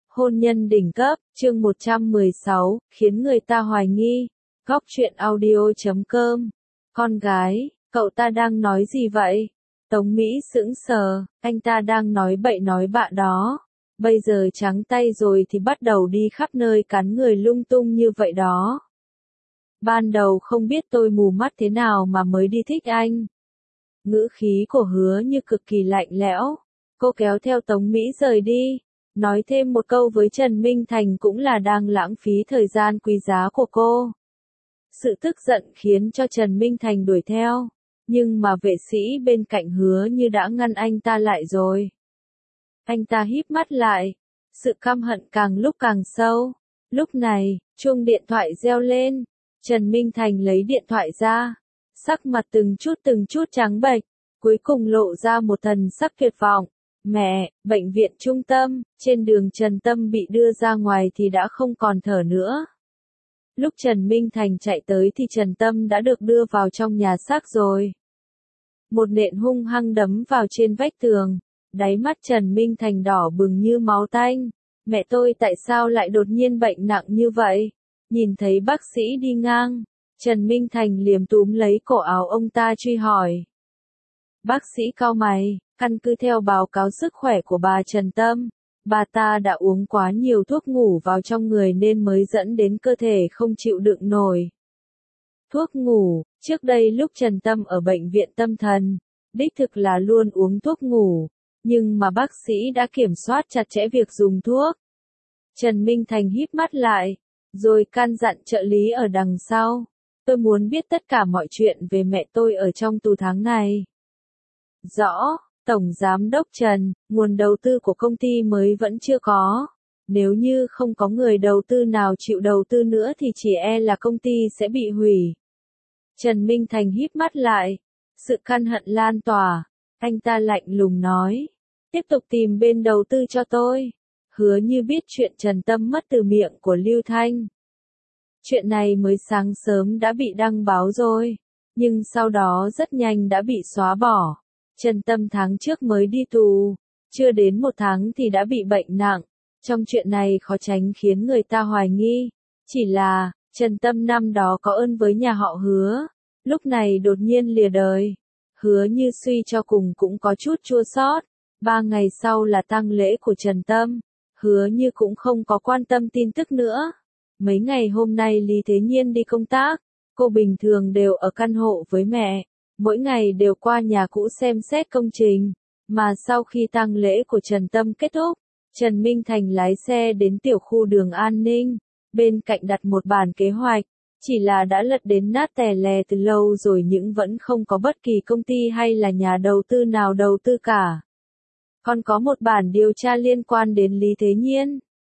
Hôn nhân đỉnh cấp, chương 116, khiến người ta hoài nghi. Góc truyện audio.com. Con gái, cậu ta đang nói gì vậy? Tống Mỹ sững sờ, anh ta đang nói bậy nói bạ đó. Bây giờ trắng tay rồi thì bắt đầu đi khắp nơi cắn người lung tung như vậy đó. Ban đầu không biết tôi mù mắt thế nào mà mới đi thích anh. Ngữ khí của Hứa Như cực kỳ lạnh lẽo. Cô kéo theo Tống Mỹ rời đi. Nói thêm một câu với Trần Minh Thành cũng là đang lãng phí thời gian quý giá của cô. Sự tức giận khiến cho Trần Minh Thành đuổi theo. Nhưng mà vệ sĩ bên cạnh Hứa Như đã ngăn anh ta lại rồi. Anh ta híp mắt lại. Sự căm hận càng lúc càng sâu. Lúc này, chuông điện thoại reo lên. Trần Minh Thành lấy điện thoại ra. Sắc mặt từng chút trắng bệch. Cuối cùng lộ ra một thần sắc tuyệt vọng. Mẹ, bệnh viện trung tâm, trên đường Trần Tâm bị đưa ra ngoài thì đã không còn thở nữa. Lúc Trần Minh Thành chạy tới thì Trần Tâm đã được đưa vào trong nhà xác rồi. Một nện hung hăng đấm vào trên vách tường, đáy mắt Trần Minh Thành đỏ bừng như máu tanh. Mẹ tôi tại sao lại đột nhiên bệnh nặng như vậy? Nhìn thấy bác sĩ đi ngang, Trần Minh Thành liềm túm lấy cổ áo ông ta truy hỏi. Bác sĩ cau mày. Căn cứ theo báo cáo sức khỏe của bà Trần Tâm, bà ta đã uống quá nhiều thuốc ngủ vào trong người nên mới dẫn đến cơ thể không chịu đựng nổi. Thuốc ngủ, trước đây lúc Trần Tâm ở bệnh viện tâm thần, đích thực là luôn uống thuốc ngủ, nhưng mà bác sĩ đã kiểm soát chặt chẽ việc dùng thuốc. Trần Minh Thành híp mắt lại, rồi căn dặn trợ lý ở đằng sau. Tôi muốn biết tất cả mọi chuyện về mẹ tôi ở trong tù tháng này. Rõ. Tổng Giám đốc Trần, nguồn đầu tư của công ty mới vẫn chưa có. Nếu như không có người đầu tư nào chịu đầu tư nữa thì chỉ e là công ty sẽ bị hủy. Trần Minh Thành híp mắt lại. Sự căm hận lan tỏa. Anh ta lạnh lùng nói. Tiếp tục tìm bên đầu tư cho tôi. Hứa Như biết chuyện Trần Tâm mất từ miệng của Lưu Thanh. Chuyện này mới sáng sớm đã bị đăng báo rồi. Nhưng sau đó rất nhanh đã bị xóa bỏ. Trần Tâm tháng trước mới đi tù, chưa đến 1 tháng thì đã bị bệnh nặng. Trong chuyện này khó tránh khiến người ta hoài nghi. Chỉ là, Trần Tâm năm đó có ơn với nhà họ Hứa, lúc này đột nhiên lìa đời. Hứa Như suy cho cùng cũng có chút chua xót. 3 ngày sau là tang lễ của Trần Tâm, Hứa Như cũng không có quan tâm tin tức nữa. Mấy ngày hôm nay Lý Thế Nhiên đi công tác, cô bình thường đều ở căn hộ với mẹ. Mỗi ngày đều qua nhà cũ xem xét công trình, mà sau khi tang lễ của Trần Tâm kết thúc, Trần Minh Thành lái xe đến tiểu khu Đường An Ninh, bên cạnh đặt một bản kế hoạch, chỉ là đã lật đến nát tè lè từ lâu rồi nhưng vẫn không có bất kỳ công ty hay là nhà đầu tư nào đầu tư cả. Còn có một bản điều tra liên quan đến Lý Thế Nhiên.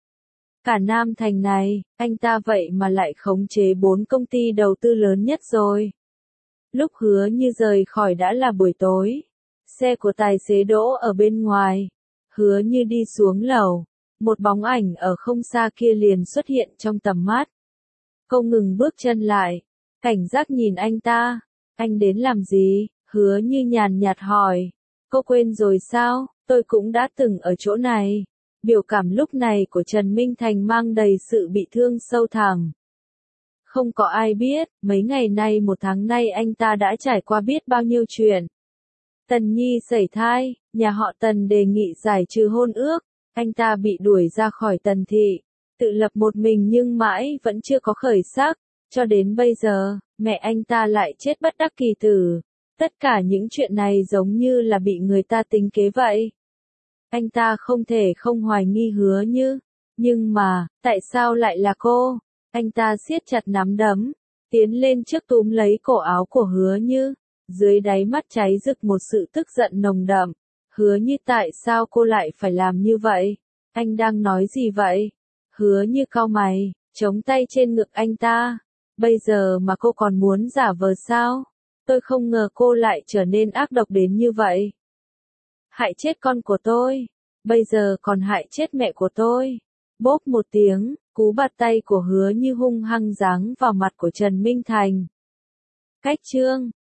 Cả Nam Thành này, anh ta vậy mà lại khống chế 4 công ty đầu tư lớn nhất rồi. Lúc Hứa Như rời khỏi đã là buổi tối. Xe của tài xế đỗ ở bên ngoài. Hứa Như đi xuống lầu. Một bóng ảnh ở không xa kia liền xuất hiện trong tầm mắt. Cô ngừng bước chân lại. Cảnh giác nhìn anh ta. Anh đến làm gì? Hứa Như nhàn nhạt hỏi. Cô quên rồi sao? Tôi cũng đã từng ở chỗ này. Biểu cảm lúc này của Trần Minh Thành mang đầy sự bị thương sâu thẳm. Không có ai biết, mấy ngày nay 1 tháng nay anh ta đã trải qua biết bao nhiêu chuyện. Tần Nhi sẩy thai, nhà họ Tần đề nghị giải trừ hôn ước, anh ta bị đuổi ra khỏi Tần thị, tự lập một mình nhưng mãi vẫn chưa có khởi sắc, cho đến bây giờ, mẹ anh ta lại chết bất đắc kỳ tử. Tất cả những chuyện này giống như là bị người ta tính kế vậy. Anh ta không thể không hoài nghi Hứa Như, nhưng mà, tại sao lại là cô? Anh ta siết chặt nắm đấm, tiến lên trước túm lấy cổ áo của Hứa Như, dưới đáy mắt cháy rực một sự tức giận nồng đậm. Hứa Như tại sao cô lại phải làm như vậy? Anh đang nói gì vậy? Hứa Như cau mày, chống tay trên ngực anh ta. Bây giờ mà cô còn muốn giả vờ sao? Tôi không ngờ cô lại trở nên ác độc đến như vậy. Hại chết con của tôi, bây giờ còn hại chết mẹ của tôi. Bốp một tiếng, cú bạt tay của Hứa Như hung hăng giáng vào mặt của Trần Minh Thành. Cách chương